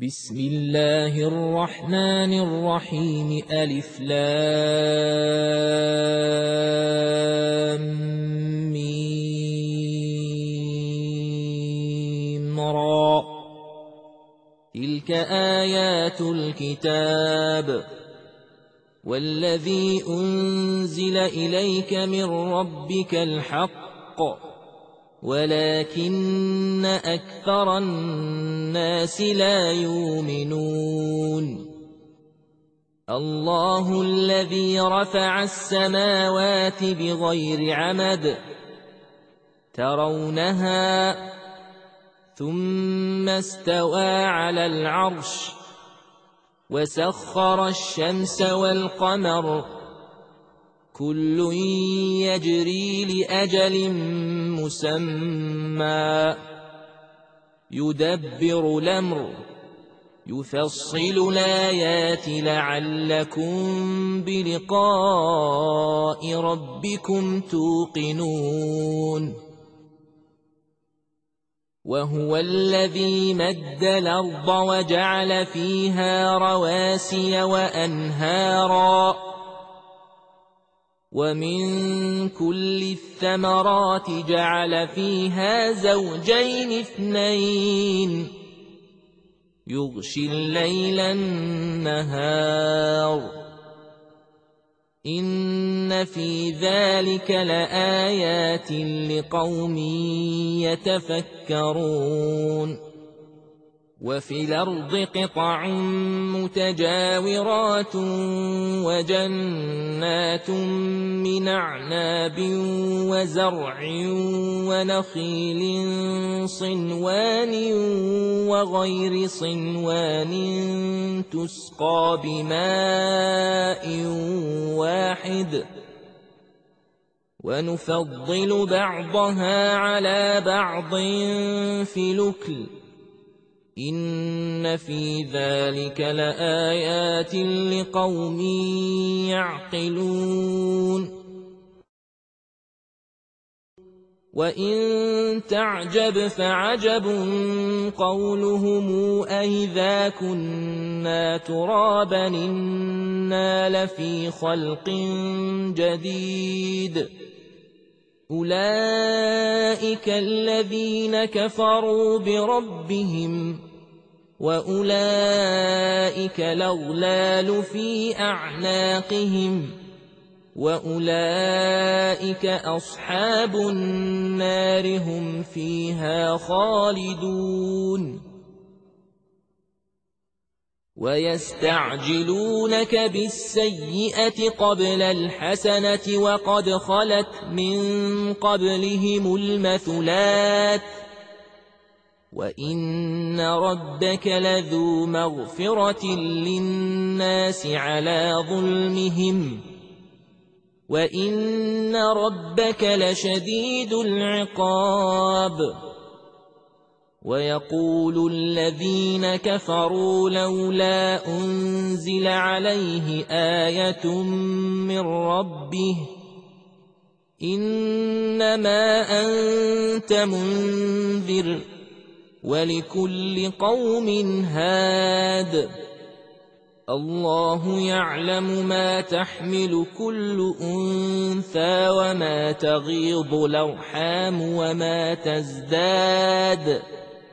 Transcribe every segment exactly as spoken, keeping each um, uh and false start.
بسم الله الرحمن الرحيم ألف لام ميم را تلك آيات الكتاب والذي أنزل إليك من ربك الحق ولكن أكثر الناس لا يؤمنون الله الذي رفع السماوات بغير عمد ترونها ثم استوى على العرش وسخر الشمس والقمر كل يجري لأجل مسمى يدبر الأمر يفصل الآيات لعلكم بلقاء ربكم توقنون وهو الذي مد الأرض وجعل فيها رواسي وأنهارا ومن كل الثمرات جعل فيها زوجين اثنين يغشي الليل النهار إن في ذلك لآيات لقوم يتفكرون وفي الأرض قطع متجاورات وجنات من أعناب وزرع ونخيل صنوان وغير صنوان تسقى بماء واحد ونفضل بعضها على بعض في الأكل إن في ذلك لآيات لقوم يعقلون وإن تعجب فعجب قولهم أإذا كنا ترابا إنا لفي خلق جديد أولئك الذين كفروا بربهم وأولئك الأغلال في أعناقهم وأولئك أصحاب النار هم فيها خالدون ويستعجلونك بالسيئة قبل الحسنة وقد خلت من قبلهم المثلات وإن ربك لذو مغفرة للناس على ظلمهم وإن ربك لشديد العقاب ويقول الذين كفروا لولا أنزل عليه آية من ربه إنما أنت منذر ولكل قوم هاد الله يعلم ما تحمل كل أنثى وما تغيض الأرحام وما تزداد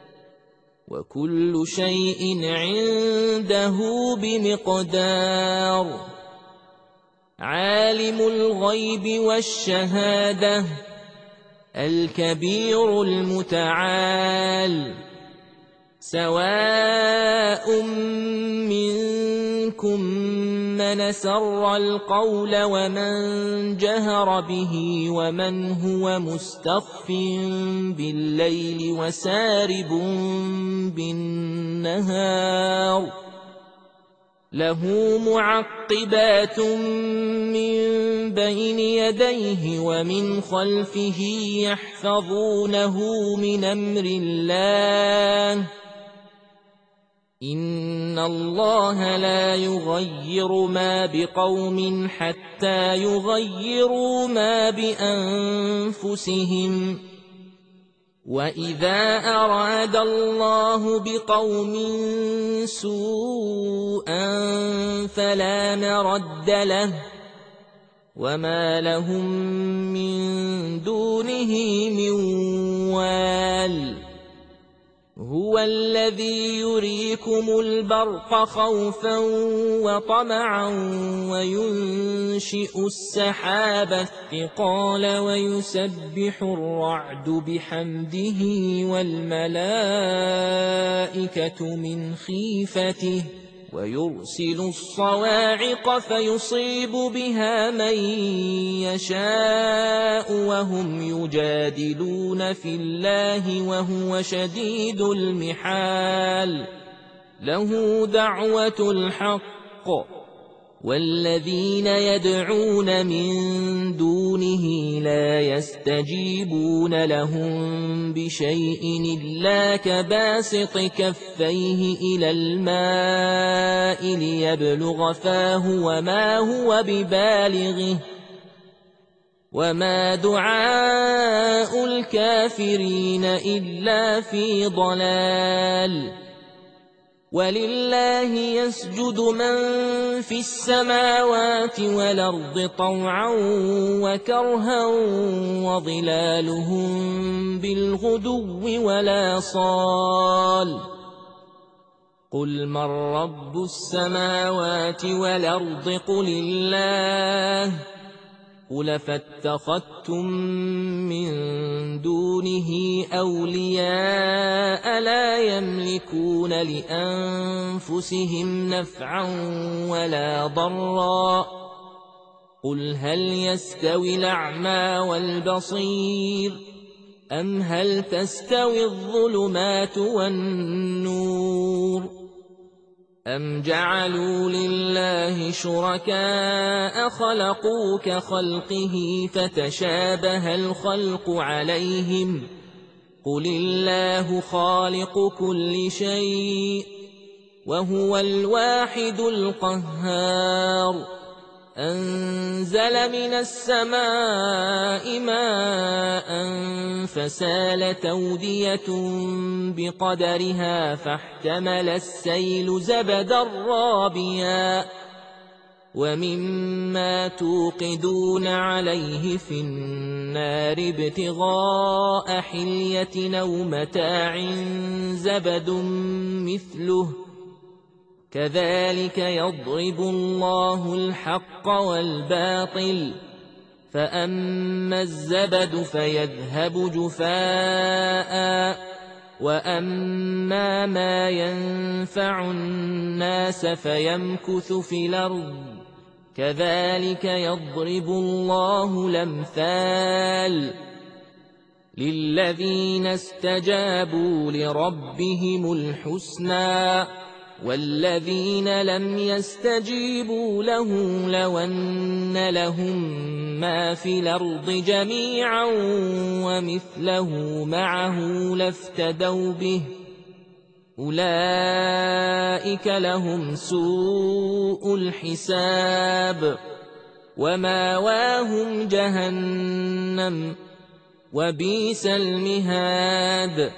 وكل شيء عنده بمقدار عالم الغيب والشهادة الكبير المتعال سواء منكم من سر القول ومن جهر به ومن هو مستخف بالليل وسارب بالنهار له معقبات من بين يديه ومن خلفه يحفظونه من أمر الله إن الله لا يغير ما بقوم حتى يغيروا ما بأنفسهم وَإِذَا أَرَادَ اللَّهُ بِقَوْمٍ سُوءًا فَلَا مَرَدَّ لَهُ وَمَا لَهُم مِّن دُونِهِ مِن وَالٍ هُوَ الَّذِي يُرِيكُمُ الْبَرْقَ خَوْفًا وَطَمَعًا وَيُنشِئُ السَّحَابَ الثِّقَالَ وَيُسَبِّحُ الرَّعْدُ بِحَمْدِهِ وَالْمَلَائِكَةُ مِنْ خِيفَتِهِ وَيُرْسِلُ الصَّوَاعِقَ فَيُصِيبُ بِهَا مَن يَشَاءُ وَهُمْ يُجَادِلُونَ فِي اللَّهِ وَهُوَ شَدِيدُ الْمِحَالِ لَهُ دَعْوَةُ الْحَقِّ وَالَّذِينَ يَدْعُونَ مِن دُونِهِ لَا يَسْتَجِيبُونَ لَهُم بِشَيْءٍ إِلَّا كَبَاسِطِ كَفَّيْهِ إِلَى الْمَاءِ لِيَبْلُغَ فَاهُ وَمَا هُوَ بِبَالِغِهِ وَمَا دُعَاءُ الْكَافِرِينَ إِلَّا فِي ضَلَالٍ وَلِلَّهِ يَسْجُدُ مَن فِي السَّمَاوَاتِ وَالْأَرْضِ طَوْعًا وَكَرْهًا وَظِلَالُهُم بِالْغُدُوِّ وَالْآصَالِ قُلْ مَن رَّبُّ السَّمَاوَاتِ وَالْأَرْضِ قُلِ اللَّهُ قُلْ فَاتَّخَذْتُم مِّن دُونِهِ أَوْلِيَاءَ لَا يَمْلِكُونَ لِأَنفُسِهِمْ نَفْعًا وَلَا ضَرًّا قُلْ هَلْ يَسْتَوِي الْأَعْمَىٰ وَالْبَصِيرُ أَمْ هَلْ تَسْتَوِي الظُّلُمَاتُ وَالنُّورُ أَمْ جَعَلُوا لِلَّهِ شُرَكَاءَ خَلَقُوا كَخَلْقِهِ فَتَشَابَهَ الْخَلْقُ عَلَيْهِمْ قُلِ اللَّهُ خَالِقُ كُلِّ شَيْءٍ وَهُوَ الْوَاحِدُ الْقَهَّارُ أَنزَلَ مِنَ السَّمَاءِ مَاءً فَسَالَتْ أَوْدِيَةٌ بِقَدَرِهَا فَاحْتَمَلَ السَّيْلُ زَبَدًا رَّابِيًا وَمِمَّا تُوقِدُونَ عَلَيْهِ فِي النَّارِ ابْتِغَاءَ حِلْيَةٍ أَوْ مَتَاعٍ زَبَدٌ مِّثْلُهُ كَذَلِكَ يَضْرِبُ اللَّهُ الْحَقَّ وَالْبَاطِلَ فَأَمَّا الزَّبَدُ فَيَذْهَبُ جُفَاءً وَأَمَّا مَا يَنفَعُ النَّاسَ فَيَمْكُثُ فِي الْأَرْضِ كَذَلِكَ يَضْرِبُ اللَّهُ الْأَمْثَالَ لِلَّذِينَ اسْتَجَابُوا لِرَبِّهِمُ الْحُسْنَىٰ وَالَّذِينَ لَمْ يَسْتَجِيبُوا لَهُ لَوْ أَنَّ لَهُم مَّا فِي الْأَرْضِ جَمِيعًا وَمِثْلَهُ مَعَهُ لَافْتَدَوْا بِهِ أُولَٰئِكَ لَهُمْ سُوءُ الْحِسَابِ وَمَأْوَاهُمْ جَهَنَّمُ وَبِئْسَ الْمِهَادُ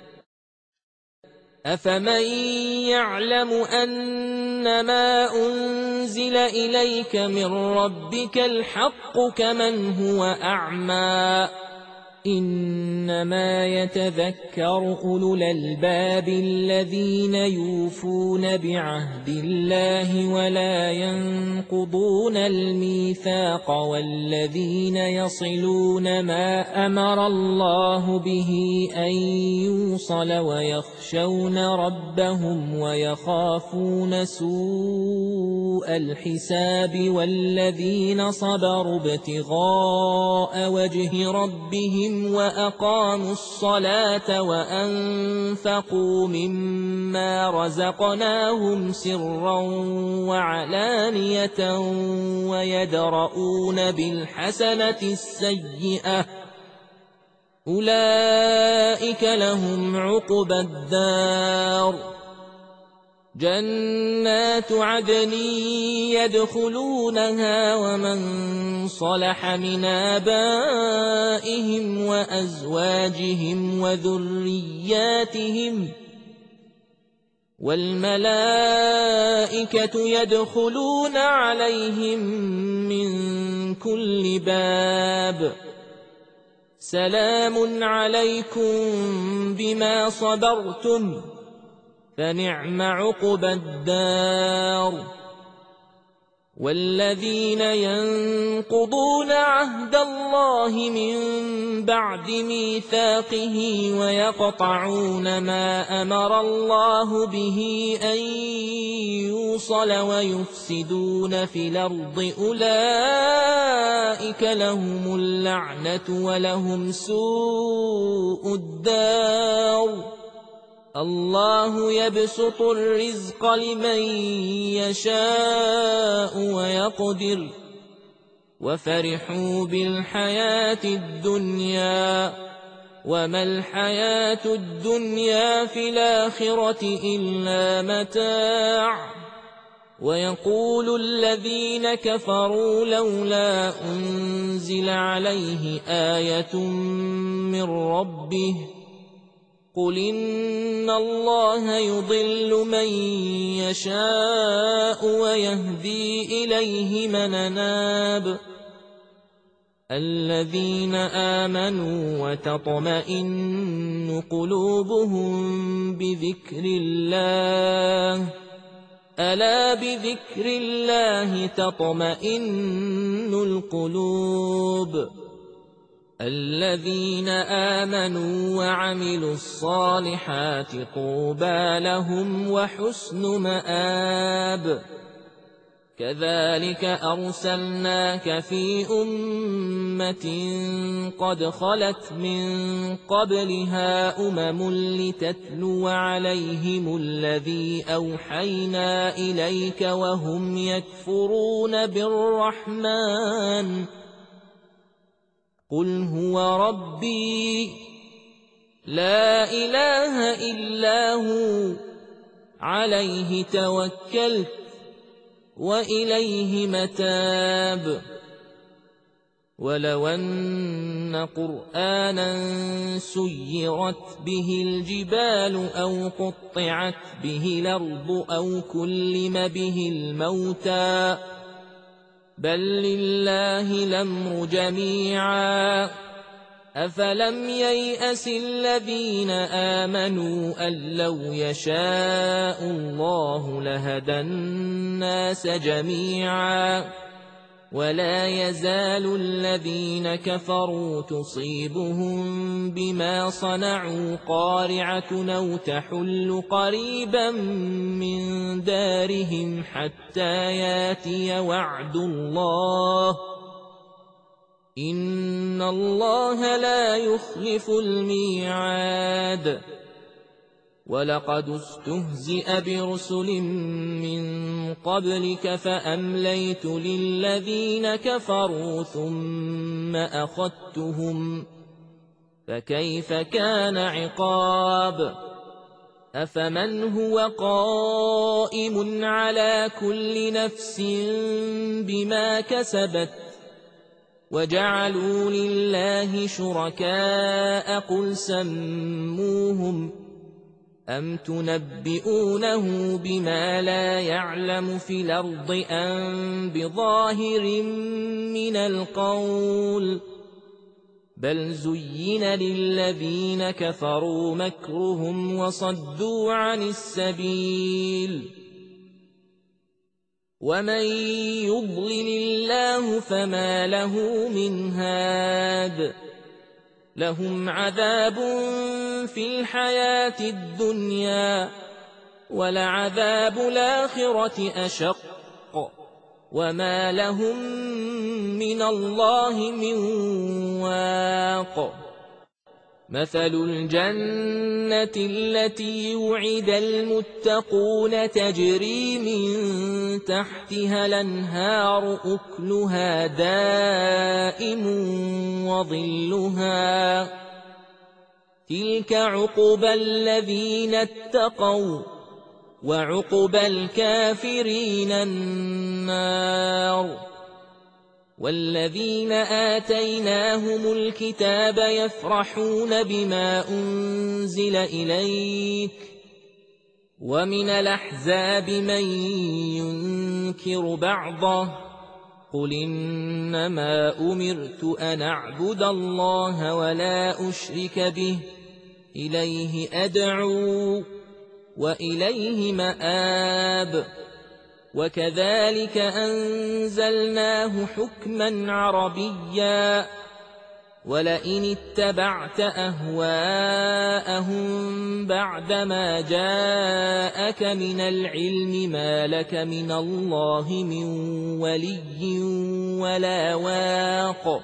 أَفَمَن يَعْلَمُ أَنَّمَا أُنزِلَ إِلَيْكَ مِن رَّبِّكَ الْحَقُّ كَمَنْ هُوَ أَعْمَىٰ إِنَّمَا يَتَذَكَّرُ أُولُو الْأَلْبَابِ الَّذِينَ يُوفُونَ بِعَهْدِ اللَّهِ وَلَا يَنقُضُونَ الْمِيثَاقَ وَالَّذِينَ يَصِلُونَ مَا أَمَرَ اللَّهُ بِهِ أَن يُوصَلَ وَيَخْشَوْنَ رَبَّهُمْ وَيَخَافُونَ سُوءَ الْحِسَابِ وَالَّذِينَ صَبَرُوا ابْتِغَاءَ وَجْهِ رَبِّهِمْ وَأَقَامُوا الصَّلَاةَ وَأَنفَقُوا مِمَّا رَزَقْنَاهُمْ سِرًّا وَعَلَانِيَةً وَيَدْرَءُونَ بِالْحَسَنَةِ السَّيِّئَةَ أُولَئِكَ لَهُمْ عُقْبَى الدَّارِ جنات عدن يدخلونها ومن صلح من آبائهم وأزواجهم وذرياتهم والملائكة يدخلون عليهم من كل باب سلام عليكم بما صبرتم فنعم عقبى الدار والذين ينقضون عهد الله من بعد ميثاقه ويقطعون ما أمر الله به أن يوصل ويفسدون في الأرض أولئك لهم اللعنة ولهم سوء الدار الله يبسط الرزق لمن يشاء ويقدر وفرحوا بالحياة الدنيا وما الحياة الدنيا في الآخرة إلا متاع ويقول الذين كفروا لولا أنزل عليه آية من ربه قل إن الله يضل من يشاء ويهدي إليه من أناب الذين آمنوا وتطمئن قلوبهم بذكر الله ألا بذكر الله تطمئن القلوب الذين آمنوا وعملوا الصالحات طوبى لهم وحسن مآب كذلك أرسلناك في أمة قد خلت من قبلها أمم لتتلو عليهم الذي أوحينا إليك وهم يكفرون بالرحمن قل هو ربي لا إله إلا هو عليه توكلت وإليه متاب ولو أن قرآنا سيرت به الجبال أو قطعت به الأرض أو كلم به الموتى بل لله الأمر جميعا أفلم ييأس الذين آمنوا أن لو يشاء الله لهدى الناس جميعا ولا يزال الذين كفروا تصيبهم بما صنعوا قارعة أو تحل قريبا من دارهم حتى ياتي وعد الله إن الله لا يخلف الميعاد ولقد استهزئ برسل من قبلك فأمليت للذين كفروا ثم أخذتهم فكيف كان عقاب أفمن هو قائم على كل نفس بما كسبت وجعلوا لله شركاء قل سموهم أم تنبئونه بما لا يعلم في الأرض أم بظاهر من القول بل زين للذين كفروا مكرهم وصدوا عن السبيل ومن يضلل الله فما له من هاد لهم عذاب في الحياة الدنيا ولعذاب الآخرة أشق وما لهم من الله من واق مثل الجنة التي وعد المتقون تجري من تحتها الأنهار أكلها دائم وظلها تلك عقبى الذين اتقوا وعقبى الكافرين النار. والذين آتيناهم الكتاب يفرحون بما أنزل إليك ومن الأحزاب من ينكر بعضه قل إنما أمرت أن أعبد الله ولا أشرك به إليه أدعو وإليه مآب. وكذلك أنزلناه حكما عربيا ولئن اتبعت أهواءهم بعدما جاءك من العلم ما لك من الله من ولي ولا واق.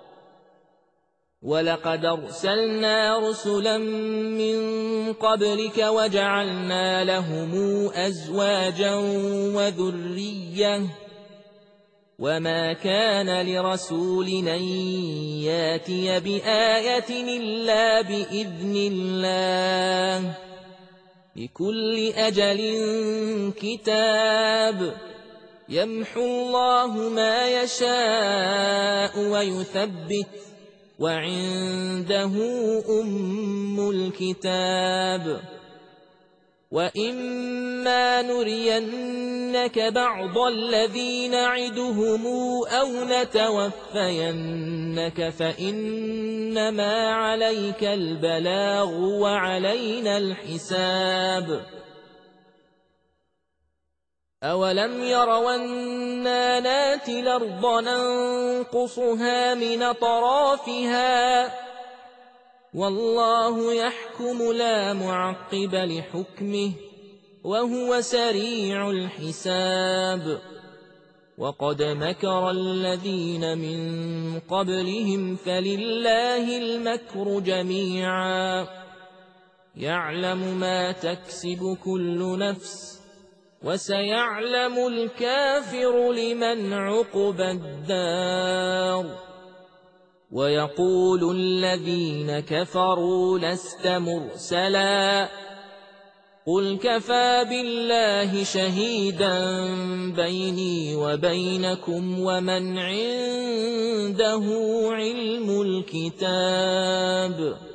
ولقد أرسلنا رسلا من قبلك وجعلنا لهم أزواجا وذرية وما كان لرسول أن ياتي بآية إلا بإذن الله لكل أجل كتاب يمحو الله ما يشاء ويثبت وعنده أم الكتاب. وإما نرينك بعض الذي نعدهم أو نتوفينك فإنما عليك البلاغ وعلينا الحساب. أولم يروا أنا ناتي الأرض ننقصها من أطرافها والله يحكم لا معقب لحكمه وهو سريع الحساب. وقد مكر الذين من قبلهم فلله المكر جميعا يعلم ما تكسب كل نفس وسيعلم الكافر لمن عقبى الدار. ويقول الذين كفروا لست مرسلا قل كفى بالله شهيدا بيني وبينكم ومن عنده علم الكتاب.